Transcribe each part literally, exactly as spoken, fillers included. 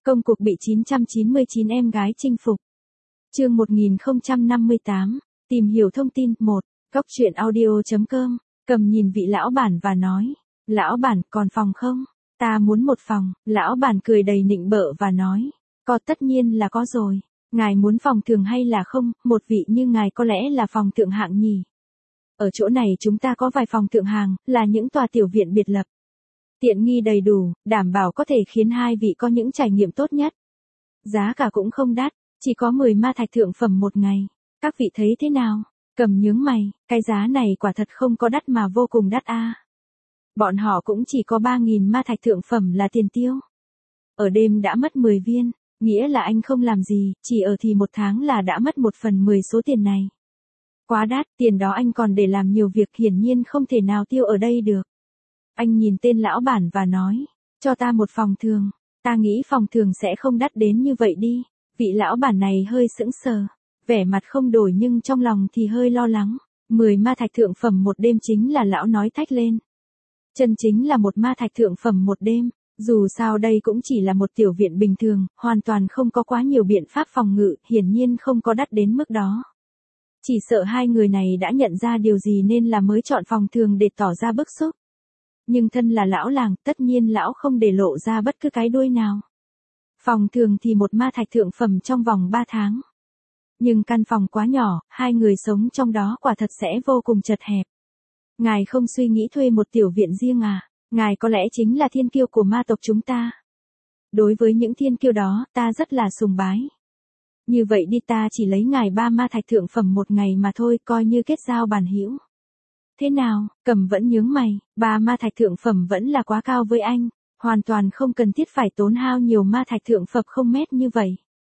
Công cuộc bị chín trăm chín mươi chín em gái chinh phục. Chương một nghìn không trăm năm mươi tám. Tìm hiểu thông tin. một. Cóc truyện audio chấm com. Cầm nhìn vị lão bản và nói. Lão bản, còn phòng không? Ta muốn một phòng. Lão bản cười đầy nịnh bợ và nói. Có, tất nhiên là có rồi. Ngài muốn phòng thường hay là không? Một vị như ngài có lẽ là phòng thượng hạng nhỉ? Ở chỗ này chúng ta có vài phòng thượng hàng, là những tòa tiểu viện biệt lập. Tiện nghi đầy đủ, đảm bảo có thể khiến hai vị có những trải nghiệm tốt nhất. Giá cả cũng không đắt, chỉ có mười ma thạch thượng phẩm một ngày. Các vị thấy thế nào? Cầm nhướng mày, cái giá này quả thật không có đắt mà vô cùng đắt a. Bọn họ cũng chỉ có ba nghìn ma thạch thượng phẩm là tiền tiêu. Ở đêm đã mất mười viên, nghĩa là anh không làm gì, chỉ ở thì một tháng là đã mất một phần mười số tiền này. Quá đắt, tiền đó anh còn để làm nhiều việc, hiển nhiên không thể nào tiêu ở đây được. Anh nhìn tên lão bản và nói, cho ta một phòng thường, ta nghĩ phòng thường sẽ không đắt đến như vậy đi. Vị lão bản này hơi sững sờ, vẻ mặt không đổi nhưng trong lòng thì hơi lo lắng. Mười ma thạch thượng phẩm một đêm chính là lão nói thách lên. Chân chính là một ma thạch thượng phẩm một đêm, dù sao đây cũng chỉ là một tiểu viện bình thường, hoàn toàn không có quá nhiều biện pháp phòng ngự, hiển nhiên không có đắt đến mức đó. Chỉ sợ hai người này đã nhận ra điều gì nên là mới chọn phòng thường để tỏ ra bức xúc. Nhưng thân là lão làng, tất nhiên lão không để lộ ra bất cứ cái đuôi nào. Phòng thường thì một ma thạch thượng phẩm trong vòng ba tháng. Nhưng căn phòng quá nhỏ, hai người sống trong đó quả thật sẽ vô cùng chật hẹp. Ngài không suy nghĩ thuê một tiểu viện riêng à? Ngài có lẽ chính là thiên kiêu của ma tộc chúng ta. Đối với những thiên kiêu đó, ta rất là sùng bái. Như vậy đi, ta chỉ lấy ngài ba ma thạch thượng phẩm một ngày mà thôi, coi như kết giao bàn hữu. Thế nào? Cầm vẫn nhướng mày, ba ma thạch thượng phẩm vẫn là quá cao với anh, hoàn toàn không cần thiết phải tốn hao nhiều ma thạch thượng phẩm không mét như vậy.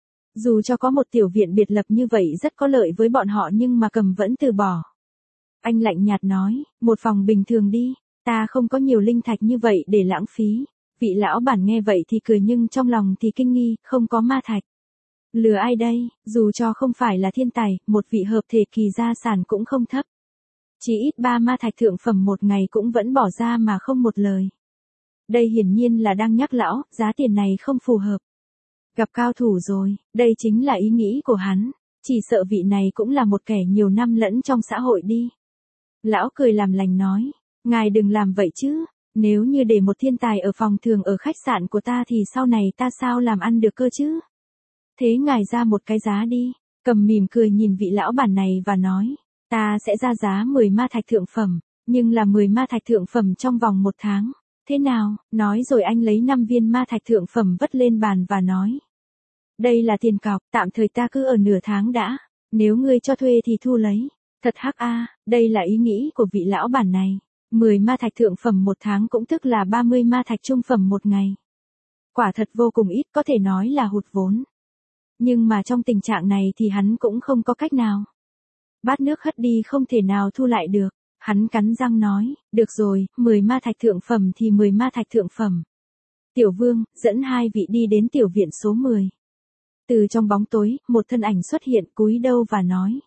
Dù cho có một tiểu viện biệt lập như vậy rất có lợi với bọn họ nhưng mà Cầm vẫn từ bỏ. Anh lạnh nhạt nói, một phòng bình thường đi, ta không có nhiều linh thạch như vậy để lãng phí. Vị lão bản nghe vậy thì cười nhưng trong lòng thì kinh nghi, không có ma thạch. Lừa ai đây? Dù cho không phải là thiên tài, một vị hợp thể kỳ gia sản cũng không thấp. Chỉ ít ba ma thạch thượng phẩm một ngày cũng vẫn bỏ ra mà không một lời. Đây hiển nhiên là đang nhắc lão, giá tiền này không phù hợp. Gặp cao thủ rồi, đây chính là ý nghĩ của hắn. Chỉ sợ vị này cũng là một kẻ nhiều năm lẫn trong xã hội đi. Lão cười làm lành nói, ngài đừng làm vậy chứ. Nếu như để một thiên tài ở phòng thường ở khách sạn của ta thì sau này ta sao làm ăn được cơ chứ? Thế ngài ra một cái giá đi. Cầm mỉm cười nhìn vị lão bản này và nói, ta sẽ ra giá mười ma thạch thượng phẩm, nhưng là mười ma thạch thượng phẩm trong vòng một tháng. Thế nào? Nói rồi anh lấy năm viên ma thạch thượng phẩm vất lên bàn và nói, đây là tiền cọc, tạm thời ta cứ ở nửa tháng đã, nếu ngươi cho thuê thì thu lấy. Thật hắc a, đây là ý nghĩ của vị lão bản này. mười ma thạch thượng phẩm một tháng cũng tức là ba mươi ma thạch trung phẩm một ngày. Quả thật vô cùng ít, có thể nói là hụt vốn. Nhưng mà trong tình trạng này thì hắn cũng không có cách nào. Bát nước hất đi không thể nào thu lại được. Hắn cắn răng nói, được rồi, mười ma thạch thượng phẩm thì mười ma thạch thượng phẩm. Tiểu Vương, dẫn hai vị đi đến tiểu viện số mười. Từ trong bóng tối, một thân ảnh xuất hiện cúi đầu và nói.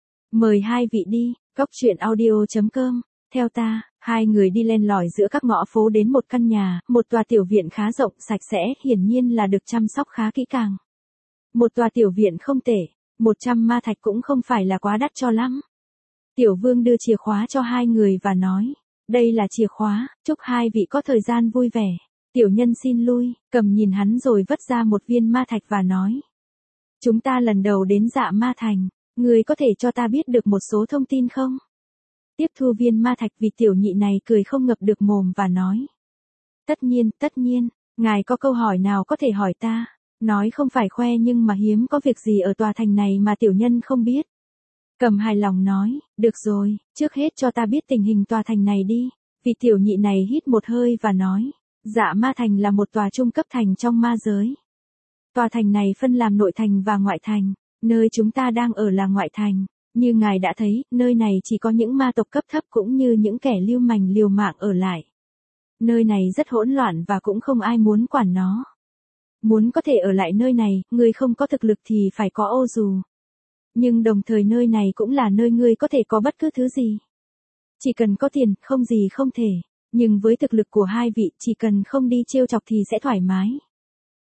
Mời hai vị đi, cóc truyện audio chấm com. Theo ta, hai người đi len lỏi giữa các ngõ phố đến một căn nhà, một tòa tiểu viện khá rộng, sạch sẽ, hiển nhiên là được chăm sóc khá kỹ càng. Một tòa tiểu viện không tệ, một trăm ma thạch cũng không phải là quá đắt cho lắm. Tiểu Vương đưa chìa khóa cho hai người và nói, đây là chìa khóa, chúc hai vị có thời gian vui vẻ. Tiểu nhân xin lui. Cầm nhìn hắn rồi vất ra một viên ma thạch và nói, chúng ta lần đầu đến Dạ Ma Thành, người có thể cho ta biết được một số thông tin không? Tiếp thu viên ma thạch, vị tiểu nhị này cười không ngập được mồm và nói, tất nhiên, tất nhiên, ngài có câu hỏi nào có thể hỏi ta. Nói không phải khoe nhưng mà hiếm có việc gì ở tòa thành này mà tiểu nhân không biết. Cầm hài lòng nói, được rồi, trước hết cho ta biết tình hình tòa thành này đi. Vị tiểu nhị này hít một hơi và nói, Dạ Ma Thành là một tòa trung cấp thành trong ma giới. Tòa thành này phân làm nội thành và ngoại thành, nơi chúng ta đang ở là ngoại thành. Như ngài đã thấy, nơi này chỉ có những ma tộc cấp thấp cũng như những kẻ lưu manh liều mạng ở lại. Nơi này rất hỗn loạn và cũng không ai muốn quản nó. Muốn có thể ở lại nơi này, người không có thực lực thì phải có ô dù. Nhưng đồng thời nơi này cũng là nơi ngươi có thể có bất cứ thứ gì. Chỉ cần có tiền, không gì không thể. Nhưng với thực lực của hai vị, chỉ cần không đi trêu chọc thì sẽ thoải mái.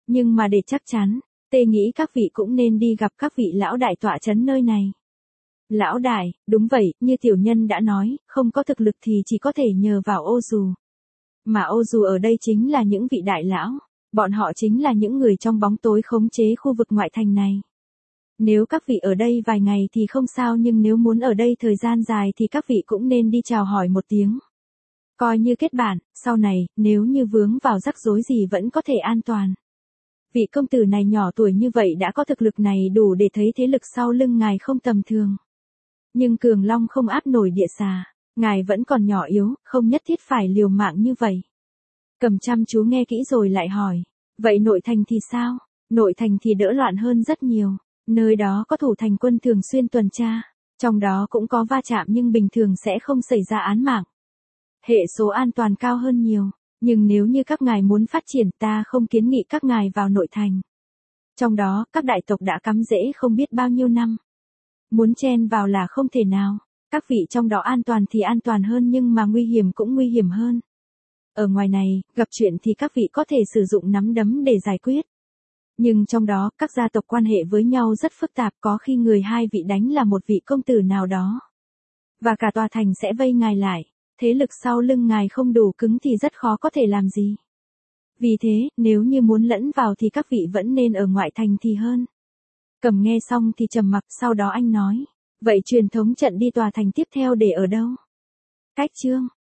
Nhưng mà để chắc chắn, Tê nghĩ các vị cũng nên đi gặp các vị lão đại tọa trấn nơi này. Lão đại, đúng vậy, như tiểu nhân đã nói, không có thực lực thì chỉ có thể nhờ vào ô dù. Mà ô dù ở đây chính là những vị đại lão, bọn họ chính là những người trong bóng tối khống chế khu vực ngoại thành này. Nếu các vị ở đây vài ngày thì không sao, nhưng nếu muốn ở đây thời gian dài thì các vị cũng nên đi chào hỏi một tiếng. Coi như kết bạn, sau này, nếu như vướng vào rắc rối gì vẫn có thể an toàn. Vị công tử này nhỏ tuổi như vậy đã có thực lực này đủ để thấy thế lực sau lưng ngài không tầm thường. Nhưng Cường Long không áp nổi địa xà, ngài vẫn còn nhỏ yếu, không nhất thiết phải liều mạng như vậy. Cầm chăm chú nghe kỹ rồi lại hỏi, vậy nội thành thì sao? Nội thành thì đỡ loạn hơn rất nhiều, nơi đó có thủ thành quân thường xuyên tuần tra, trong đó cũng có va chạm nhưng bình thường sẽ không xảy ra án mạng. Hệ số an toàn cao hơn nhiều, nhưng nếu như các ngài muốn phát triển ta không kiến nghị các ngài vào nội thành. Trong đó, các đại tộc đã cắm rễ không biết bao nhiêu năm. Muốn chen vào là không thể nào, các vị trong đó an toàn thì an toàn hơn nhưng mà nguy hiểm cũng nguy hiểm hơn. Ở ngoài này, gặp chuyện thì các vị có thể sử dụng nắm đấm để giải quyết. Nhưng trong đó, các gia tộc quan hệ với nhau rất phức tạp, có khi người hai vị đánh là một vị công tử nào đó. Và cả tòa thành sẽ vây ngài lại, thế lực sau lưng ngài không đủ cứng thì rất khó có thể làm gì. Vì thế, nếu như muốn lẫn vào thì các vị vẫn nên ở ngoại thành thì hơn. Cầm nghe xong thì trầm mặc, sau đó anh nói, vậy truyền thống trận đi tòa thành tiếp theo để ở đâu? Cách chương